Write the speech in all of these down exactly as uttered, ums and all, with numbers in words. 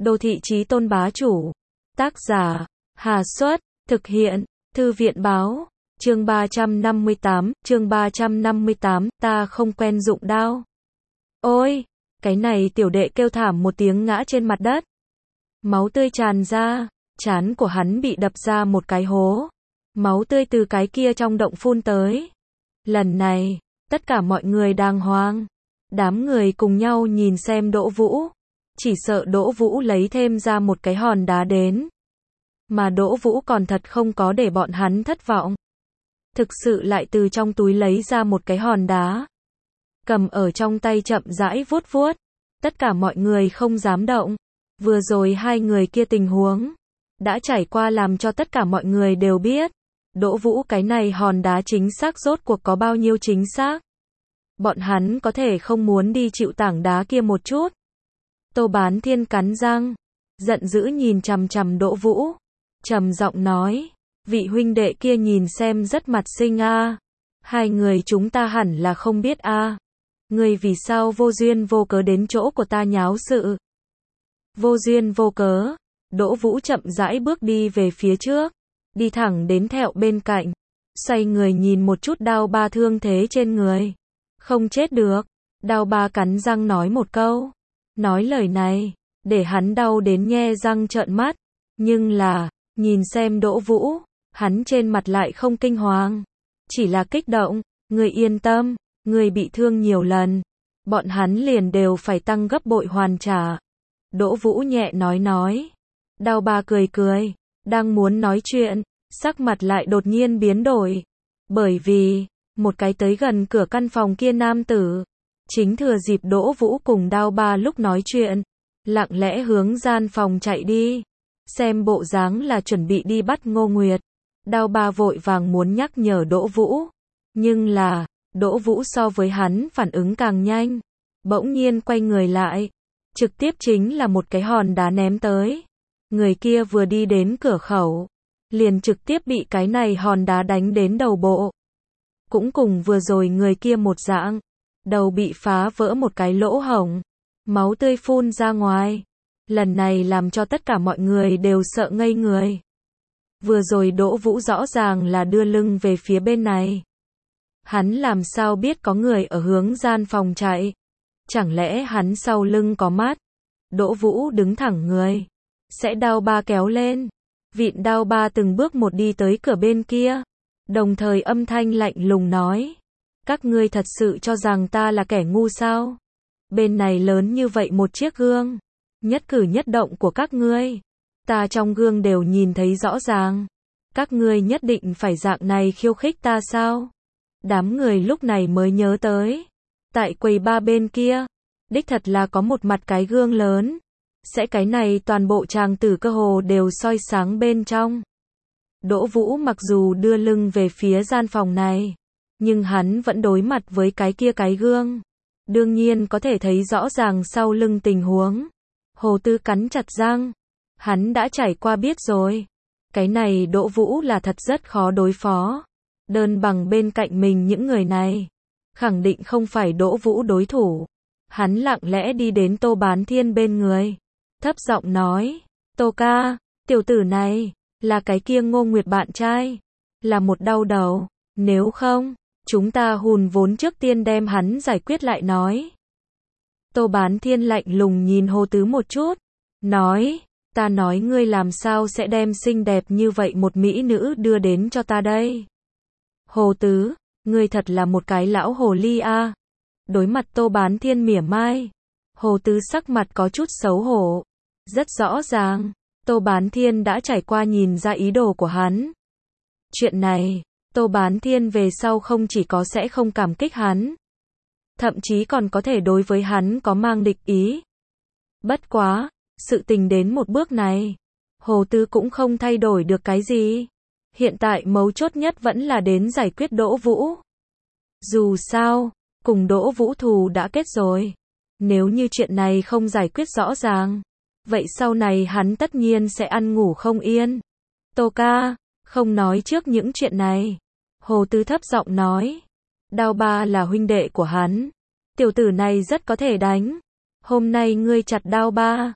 Đô thị chí tôn bá chủ. Tác giả, Hà Xuất, thực hiện, Thư viện báo. Chương ba trăm năm mươi tám, chương ba trăm năm mươi tám, ta không quen dụng đao. Ôi, cái này tiểu đệ kêu thảm một tiếng ngã trên mặt đất. Máu tươi tràn ra, trán của hắn bị đập ra một cái hố. Máu tươi từ cái kia trong động phun tới. Lần này, tất cả mọi người đang hoang. Đám người cùng nhau nhìn xem Đỗ Vũ. Chỉ sợ Đỗ Vũ lấy thêm ra một cái hòn đá đến. Mà Đỗ Vũ còn thật không có để bọn hắn thất vọng. Thực sự lại từ trong túi lấy ra một cái hòn đá. Cầm ở trong tay chậm rãi vuốt vuốt. Tất cả mọi người không dám động. Vừa rồi hai người kia tình huống đã trải qua làm cho tất cả mọi người đều biết. Đỗ Vũ cái này hòn đá chính xác rốt cuộc có bao nhiêu chính xác. Bọn hắn có thể không muốn đi chịu tảng đá kia một chút. Tô Bán Thiên cắn răng, giận dữ nhìn chằm chằm Đỗ Vũ, trầm giọng nói, vị huynh đệ kia nhìn xem rất mặt xinh a, hai người chúng ta hẳn là không biết a, ngươi vì sao vô duyên vô cớ đến chỗ của ta nháo sự? Vô duyên vô cớ? Đỗ Vũ chậm rãi bước đi về phía trước, đi thẳng đến Thẹo bên cạnh, xoay người nhìn một chút Đao Ba thương thế trên người, không chết được. Đao Ba cắn răng nói một câu. Nói lời này, để hắn đau đến nhe răng trợn mắt. Nhưng là, nhìn xem Đỗ Vũ, hắn trên mặt lại không kinh hoàng. Chỉ là kích động, ngươi yên tâm, ngươi bị thương nhiều lần. Bọn hắn liền đều phải tăng gấp bội hoàn trả. Đỗ Vũ nhẹ nói nói. Đao Ba cười cười, đang muốn nói chuyện, sắc mặt lại đột nhiên biến đổi. Bởi vì, một cái tới gần cửa căn phòng kia nam tử. Chính thừa dịp Đỗ Vũ cùng Đao Ba lúc nói chuyện, lặng lẽ hướng gian phòng chạy đi. Xem bộ dáng là chuẩn bị đi bắt Ngô Nguyệt. Đao Ba vội vàng muốn nhắc nhở Đỗ Vũ. Nhưng là, Đỗ Vũ so với hắn phản ứng càng nhanh. Bỗng nhiên quay người lại. Trực tiếp chính là một cái hòn đá ném tới. Người kia vừa đi đến cửa khẩu. Liền trực tiếp bị cái này hòn đá đánh đến đầu bộ. Cũng cùng vừa rồi người kia một dạng. Đầu bị phá vỡ một cái lỗ hổng. Máu tươi phun ra ngoài. Lần này làm cho tất cả mọi người đều sợ ngây người. Vừa rồi Đỗ Vũ rõ ràng là đưa lưng về phía bên này. Hắn làm sao biết có người ở hướng gian phòng chạy? Chẳng lẽ hắn sau lưng có mắt? Đỗ Vũ đứng thẳng người. Sẽ Đao Ba kéo lên. Vịn Đao Ba từng bước một đi tới cửa bên kia. Đồng thời âm thanh lạnh lùng nói. Các ngươi thật sự cho rằng ta là kẻ ngu sao? Bên này lớn như vậy một chiếc gương. Nhất cử nhất động của các ngươi. Ta trong gương đều nhìn thấy rõ ràng. Các ngươi nhất định phải dạng này khiêu khích ta sao? Đám người lúc này mới nhớ tới. Tại quầy ba bên kia. Đích thật là có một mặt cái gương lớn. Sẽ cái này toàn bộ tràng tử cơ hồ đều soi sáng bên trong. Đỗ Vũ mặc dù đưa lưng về phía gian phòng này. Nhưng hắn vẫn đối mặt với cái kia cái gương. Đương nhiên có thể thấy rõ ràng sau lưng tình huống. Hồ Tư cắn chặt răng. Hắn đã trải qua biết rồi. Cái này Đỗ Vũ là thật rất khó đối phó. Đơn bằng bên cạnh mình những người này. Khẳng định không phải Đỗ Vũ đối thủ. Hắn lặng lẽ đi đến Tô Bán Thiên bên người. Thấp giọng nói. Tô ca, tiểu tử này, là cái kia Ngô Nguyệt bạn trai. Là một đau đầu. Nếu không, chúng ta hùn vốn trước tiên đem hắn giải quyết lại nói. Tô Bán Thiên lạnh lùng nhìn Hồ Tứ một chút. Nói, ta nói ngươi làm sao sẽ đem xinh đẹp như vậy một mỹ nữ đưa đến cho ta đây. Hồ Tứ, ngươi thật là một cái lão hồ ly a. Đối mặt Tô Bán Thiên mỉa mai. Hồ Tứ sắc mặt có chút xấu hổ. Rất rõ ràng, Tô Bán Thiên đã trải qua nhìn ra ý đồ của hắn. Chuyện này, Tô Bán Thiên về sau không chỉ có sẽ không cảm kích hắn. Thậm chí còn có thể đối với hắn có mang địch ý. Bất quá, sự tình đến một bước này. Hồ Tư cũng không thay đổi được cái gì. Hiện tại mấu chốt nhất vẫn là đến giải quyết Đỗ Vũ. Dù sao, cùng Đỗ Vũ thù đã kết rồi. Nếu như chuyện này không giải quyết rõ ràng. Vậy sau này hắn tất nhiên sẽ ăn ngủ không yên. Tô ca, không nói trước những chuyện này. Hồ Tư thấp giọng nói. Đao Ba là huynh đệ của hắn. Tiểu tử này rất có thể đánh. Hôm nay ngươi chặt Đao Ba.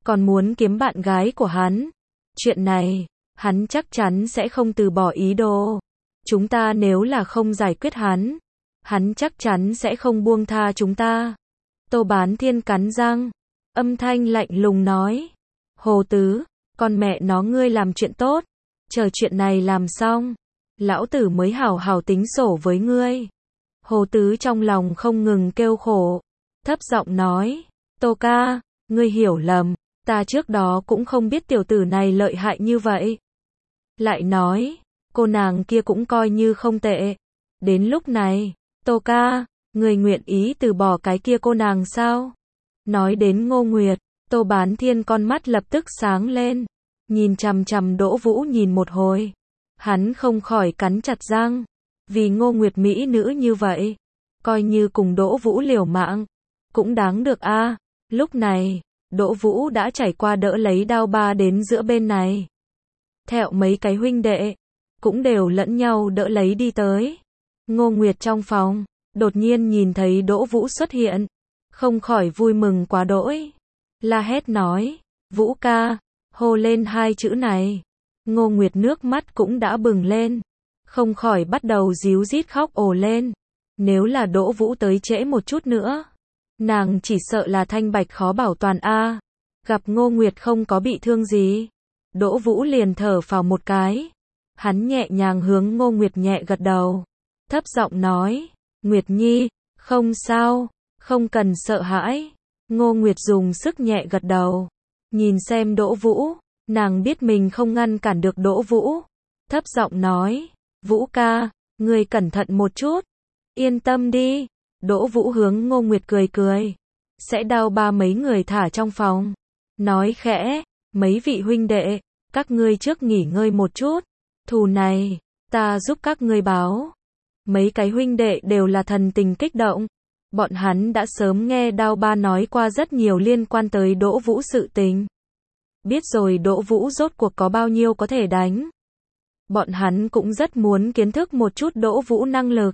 còn muốn kiếm bạn gái của hắn. Chuyện này, hắn chắc chắn sẽ không từ bỏ ý đồ. Chúng ta nếu là không giải quyết hắn, hắn chắc chắn sẽ không buông tha chúng ta. Tô Bán Thiên cắn răng, âm thanh lạnh lùng nói. Hồ Tứ, con mẹ nó ngươi làm chuyện tốt, chờ chuyện này làm xong, lão tử mới hảo hảo tính sổ với ngươi. Hồ Tứ trong lòng không ngừng kêu khổ, thấp giọng nói, Tô ca, ngươi hiểu lầm, ta trước đó cũng không biết tiểu tử này lợi hại như vậy. Lại nói, cô nàng kia cũng coi như không tệ. Đến lúc này, Tô ca, ngươi nguyện ý từ bỏ cái kia cô nàng sao? Nói đến Ngô Nguyệt, Tô Bán Thiên con mắt lập tức sáng lên, nhìn chằm chằm Đỗ Vũ nhìn một hồi. Hắn không khỏi cắn chặt răng, vì Ngô Nguyệt mỹ nữ như vậy, coi như cùng Đỗ Vũ liều mạng, cũng đáng được a. À. Lúc này, Đỗ Vũ đã trải qua đỡ lấy đao ba đến giữa bên này. Thẹo mấy cái huynh đệ, cũng đều lẫn nhau đỡ lấy đi tới. Ngô Nguyệt trong phòng, đột nhiên nhìn thấy Đỗ Vũ xuất hiện, không khỏi vui mừng quá đỗi. La hét nói, Vũ ca, hô lên hai chữ này. Ngô Nguyệt nước mắt cũng đã bừng lên, không khỏi bắt đầu díu dít khóc ồ lên. Nếu là Đỗ Vũ tới trễ một chút nữa, nàng chỉ sợ là thanh bạch khó bảo toàn a. À. Gặp Ngô Nguyệt không có bị thương gì, Đỗ Vũ liền thở phào một cái. Hắn nhẹ nhàng hướng Ngô Nguyệt nhẹ gật đầu, thấp giọng nói, Nguyệt Nhi, không sao, không cần sợ hãi. Ngô Nguyệt dùng sức nhẹ gật đầu, nhìn xem Đỗ Vũ, nàng biết mình không ngăn cản được Đỗ Vũ, thấp giọng nói, Vũ ca, ngươi cẩn thận một chút, yên tâm đi. Đỗ Vũ hướng Ngô Nguyệt cười cười, sẽ đao ba mấy người thả trong phòng, nói khẽ, mấy vị huynh đệ, các ngươi trước nghỉ ngơi một chút, thù này, ta giúp các ngươi báo. Mấy cái huynh đệ đều là thần tình kích động, bọn hắn đã sớm nghe đao ba nói qua rất nhiều liên quan tới Đỗ Vũ sự tình. Biết rồi Đỗ Vũ rốt cuộc có bao nhiêu có thể đánh. Bọn hắn cũng rất muốn kiến thức một chút Đỗ Vũ năng lực.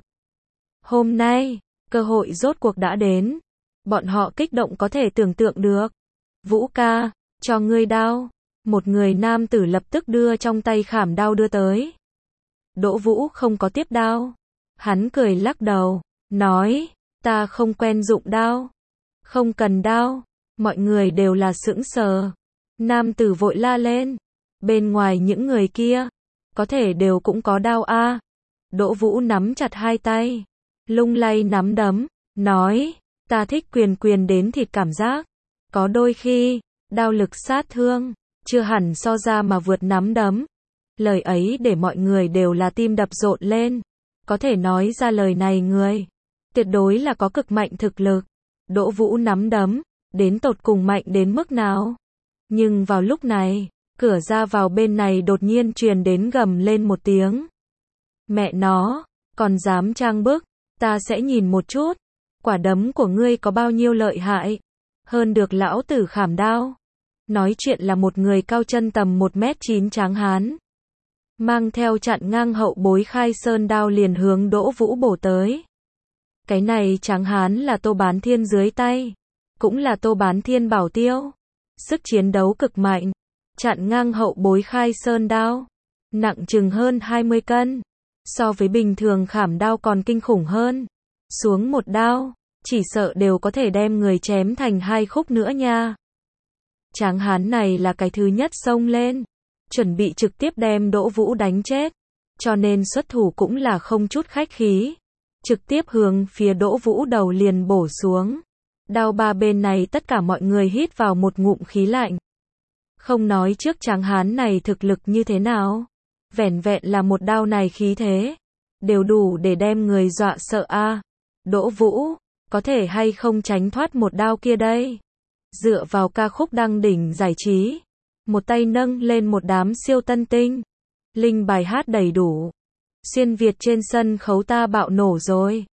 Hôm nay, cơ hội rốt cuộc đã đến. Bọn họ kích động có thể tưởng tượng được. Vũ ca, cho ngươi đao. Một người nam tử lập tức đưa trong tay khảm đao đưa tới. Đỗ Vũ không có tiếp đao. Hắn cười lắc đầu, nói, ta không quen dụng đao. Không cần đao. Mọi người đều là sững sờ. Nam tử vội la lên. Bên ngoài những người kia, có thể đều cũng có đao a. À. Đỗ Vũ nắm chặt hai tay, lung lay nắm đấm, nói, ta thích quyền quyền đến thịt cảm giác. Có đôi khi, đao lực sát thương, chưa hẳn so ra mà vượt nắm đấm. Lời ấy để mọi người đều là tim đập rộn lên. Có thể nói ra lời này người, tuyệt đối là có cực mạnh thực lực. Đỗ Vũ nắm đấm, đến tột cùng mạnh đến mức nào. Nhưng vào lúc này, cửa ra vào bên này đột nhiên truyền đến gầm lên một tiếng. Mẹ nó, còn dám trang bức, ta sẽ nhìn một chút, quả đấm của ngươi có bao nhiêu lợi hại, hơn được lão tử khảm đao. Nói chuyện là một người cao chân tầm một mét chín tráng hán, mang theo chặn ngang hậu bối khai sơn đao liền hướng Đỗ Vũ bổ tới. Cái này tráng hán là Tô Bán Thiên dưới tay, cũng là Tô Bán Thiên bảo tiêu, sức chiến đấu cực mạnh. Chặn ngang hậu bối khai sơn đao, nặng chừng hơn hai mươi cân, so với bình thường khảm đao còn kinh khủng hơn. Xuống một đao, chỉ sợ đều có thể đem người chém thành hai khúc nữa nha. Tráng hán này là cái thứ nhất xông lên, chuẩn bị trực tiếp đem Đỗ Vũ đánh chết, cho nên xuất thủ cũng là không chút khách khí, trực tiếp hướng phía Đỗ Vũ đầu liền bổ xuống. Đao ba bên này tất cả mọi người hít vào một ngụm khí lạnh. Không nói trước tráng hán này thực lực như thế nào, vẻn vẹn là một đao này khí thế, đều đủ để đem người dọa sợ a. À. Đỗ Vũ, có thể hay không tránh thoát một đao kia đây? Dựa vào ca khúc đăng đỉnh giải trí, một tay nâng lên một đám siêu tân tinh, linh bài hát đầy đủ. Xuyên Việt trên sân khấu ta bạo nổ rồi.